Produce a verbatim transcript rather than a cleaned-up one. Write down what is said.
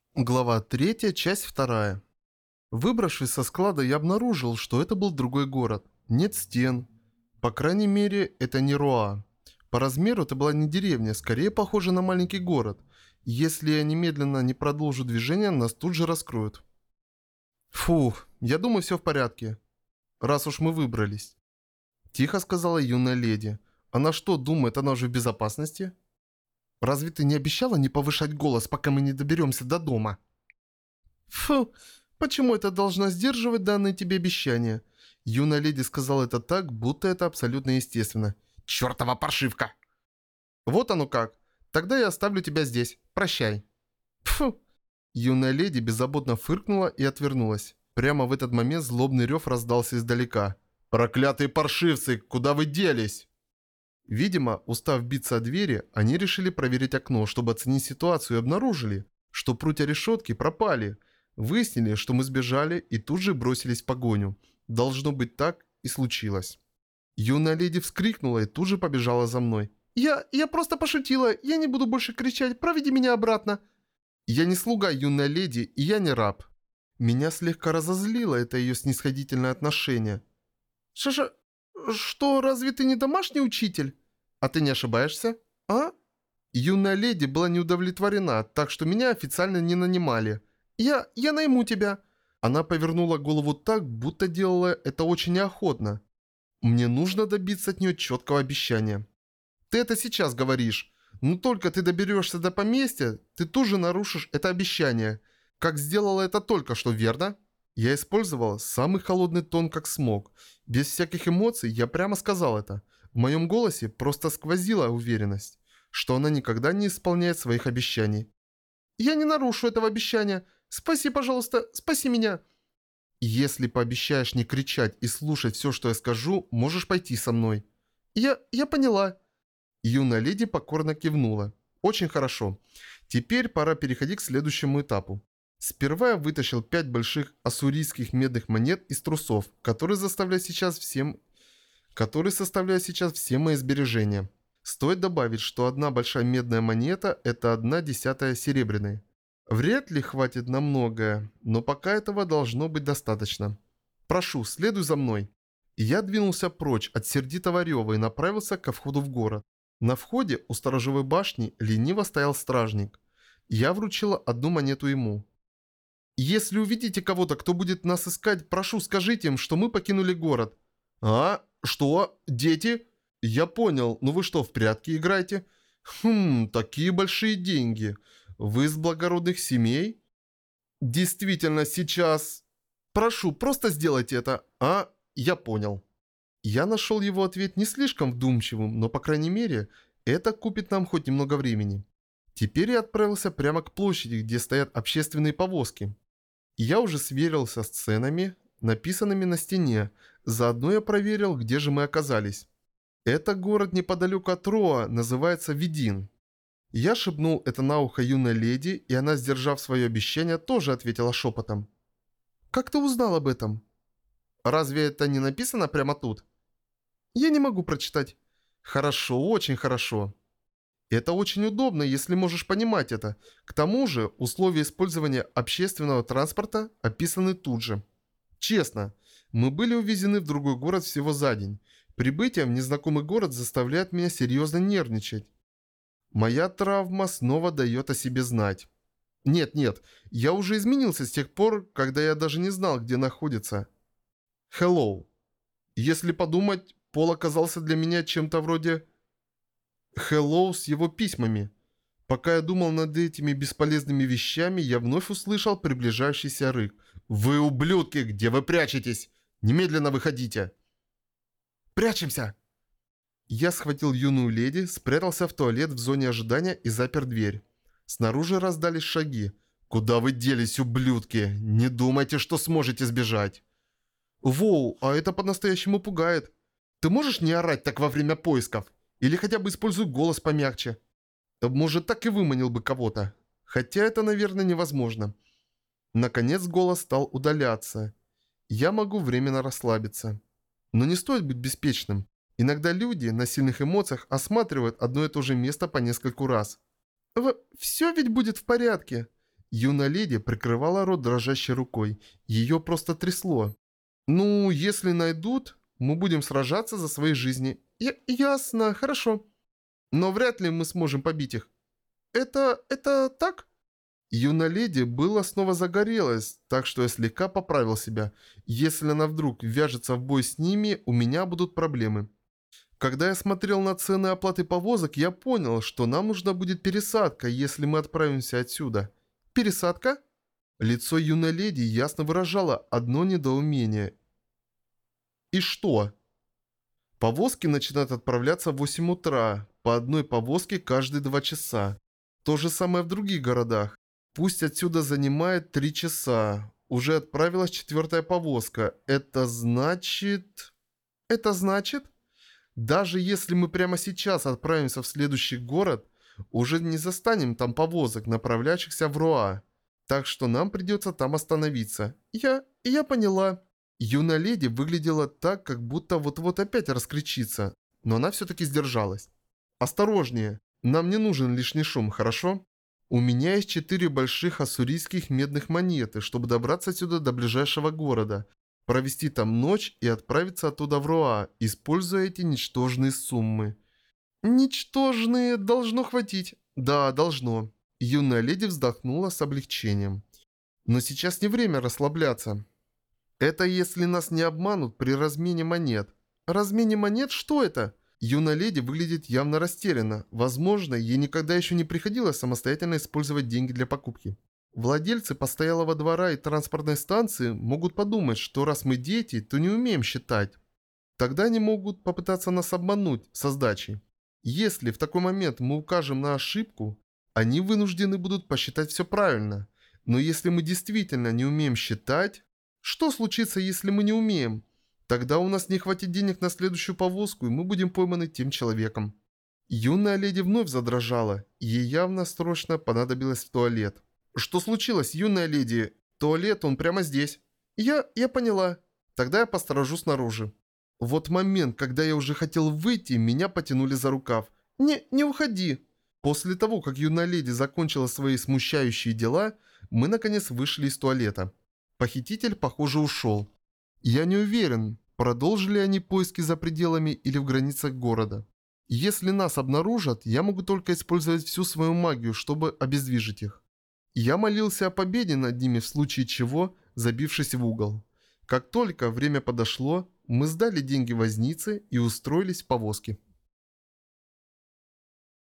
Глава третья, часть вторая. Выбравшись со склада, я обнаружил, что это был другой город. Нет стен. По крайней мере, это не Руа. По размеру это была не деревня, скорее похоже на маленький город. Если я немедленно не продолжу движение, нас тут же раскроют. Фух, я думаю, все в порядке. Раз уж мы выбрались. Тихо сказала юная леди. Она что, думает, она уже в безопасности? Разве ты не обещала не повышать голос, пока мы не доберемся до дома? Фу, почему это должна сдерживать данные тебе обещания? Юная леди сказала это так, будто это абсолютно естественно. Чёртова паршивка! Вот оно как. Тогда я оставлю тебя здесь. Прощай. Фу. Юная леди беззаботно фыркнула и отвернулась. Прямо в этот момент злобный рев раздался издалека. «Проклятые паршивцы, куда вы делись?» Видимо, устав биться о двери, они решили проверить окно, чтобы оценить ситуацию и обнаружили, что прутья решетки пропали. Выяснили, что мы сбежали и тут же бросились в погоню. Должно быть, так и случилось. Юная леди вскрикнула и тут же побежала за мной. «Я... я просто пошутила, я не буду больше кричать, проведи меня обратно». Я не слуга юной леди, и я не раб. Меня слегка разозлило это ее снисходительное отношение. «Шаша... что, разве ты не домашний учитель?» «А ты не ошибаешься?» «А?» Юная леди была не удовлетворена, так что меня официально не нанимали. «Я... я найму тебя». Она повернула голову так, будто делала это очень неохотно. Мне нужно добиться от нее четкого обещания. «Ты это сейчас говоришь. Но только ты доберешься до поместья, ты тут же нарушишь это обещание. Как сделала это только что, верно?» Я использовал самый холодный тон, как смог. Без всяких эмоций я прямо сказал это. В моем голосе просто сквозила уверенность, что она никогда не исполняет своих обещаний. «Я не нарушу этого обещания. Спаси, пожалуйста, спаси меня!» «Если пообещаешь не кричать и слушать все, что я скажу, можешь пойти со мной». «Я... я поняла». Юная леди покорно кивнула. «Очень хорошо. Теперь пора переходить к следующему этапу». Сперва я вытащил пять больших ассурийских медных монет из трусов, которые заставляют сейчас всем... которые составляют сейчас все мои сбережения. Стоит добавить, что одна большая медная монета – это одна десятая серебряной. Вряд ли хватит на многое, но пока этого должно быть достаточно. Прошу, следуй за мной. Я двинулся прочь от сердитого рева и направился ко входу в город. На входе у сторожевой башни лениво стоял стражник. Я вручила одну монету ему. «Если увидите кого-то, кто будет нас искать, прошу, скажите им, что мы покинули город». «А? Что? Дети?» «Я понял. Ну вы что, в прятки играете?» «Хм, такие большие деньги. Вы из благородных семей?» «Действительно, сейчас...» «Прошу, просто сделайте это». «А? Я понял». Я нашел его ответ не слишком вдумчивым, но, по крайней мере, это купит нам хоть немного времени. Теперь я отправился прямо к площади, где стоят общественные повозки. Я уже сверился с ценами, написанными на стене. Заодно я проверил, где же мы оказались. Это город неподалеку от Роа, называется Видин. Я шепнул это на ухо юной леди, и она, сдержав свое обещание, тоже ответила шепотом. «Как ты узнал об этом?» «Разве это не написано прямо тут?» «Я не могу прочитать». «Хорошо, очень хорошо». Это очень удобно, если можешь понимать это. К тому же, условия использования общественного транспорта описаны тут же. Честно, мы были увезены в другой город всего за день. Прибытие в незнакомый город заставляет меня серьезно нервничать. Моя травма снова дает о себе знать. Нет-нет, я уже изменился с тех пор, когда я даже не знал, где находится. Hello. Если подумать, Пол оказался для меня чем-то вроде... Hello с его письмами. Пока я думал над этими бесполезными вещами, я вновь услышал приближающийся рык. «Вы ублюдки! Где вы прячетесь? Немедленно выходите!» «Прячемся!» Я схватил юную леди, спрятался в туалет в зоне ожидания и запер дверь. Снаружи раздались шаги. «Куда вы делись, ублюдки? Не думайте, что сможете сбежать!» «Воу, а это по-настоящему пугает. Ты можешь не орать так во время поисков? Или хотя бы используй голос помягче. Может, так и выманил бы кого-то. Хотя это, наверное, невозможно». Наконец голос стал удаляться. Я могу временно расслабиться. Но не стоит быть беспечным. Иногда люди на сильных эмоциях осматривают одно и то же место по нескольку раз. В... «Все ведь будет в порядке». Юная леди прикрывала рот дрожащей рукой. Ее просто трясло. «Ну, если найдут, мы будем сражаться за свои жизни». Я ясно, хорошо. Но вряд ли мы сможем побить их. Это... это так? Юная леди была снова загорелась, так что я слегка поправил себя. Если она вдруг вяжется в бой с ними, у меня будут проблемы. Когда я смотрел на цены оплаты повозок, я понял, что нам нужна будет пересадка, если мы отправимся отсюда. Пересадка? Лицо юной леди ясно выражало одно недоумение. И что? Повозки начинают отправляться в восемь утра, по одной повозке каждые два часа. То же самое в других городах. Пусть отсюда занимает три часа. Уже отправилась четвертая повозка. Это значит... Это значит... Даже если мы прямо сейчас отправимся в следующий город, уже не застанем там повозок, направляющихся в Руа. Так что нам придется там остановиться. Я... я поняла. Юная леди выглядела так, как будто вот-вот опять раскричится. Но она все-таки сдержалась. Осторожнее. Нам не нужен лишний шум, хорошо? У меня есть четыре больших ассурийских медных монеты, чтобы добраться отсюда до ближайшего города, провести там ночь и отправиться оттуда в Руа, используя эти ничтожные суммы. Ничтожные должно хватить. Да, должно. Юная леди вздохнула с облегчением. Но сейчас не время расслабляться. Это если нас не обманут при размене монет. Размене монет? Что это? Юная леди выглядит явно растерянно. Возможно, ей никогда еще не приходилось самостоятельно использовать деньги для покупки. Владельцы постоялого двора и транспортной станции могут подумать, что раз мы дети, то не умеем считать. Тогда они могут попытаться нас обмануть со сдачей. Если в такой момент мы укажем на ошибку, они вынуждены будут посчитать все правильно. Но если мы действительно не умеем считать... Что случится, если мы не умеем? Тогда у нас не хватит денег на следующую повозку, и мы будем пойманы тем человеком. Юная леди вновь задрожала. Ей явно срочно понадобилось в туалет. Что случилось, юная леди? Туалет, он прямо здесь. Я... я поняла. Тогда я посторожу снаружи. Вот момент, когда я уже хотел выйти, меня потянули за рукав. Не, не уходи. После того, как юная леди закончила свои смущающие дела, мы наконец вышли из туалета. Похититель, похоже, ушел. Я не уверен, продолжили они поиски за пределами или в границах города. Если нас обнаружат, я могу только использовать всю свою магию, чтобы обездвижить их. Я молился о победе над ними в случае чего, забившись в угол. Как только время подошло, мы сдали деньги вознице и устроились в повозке.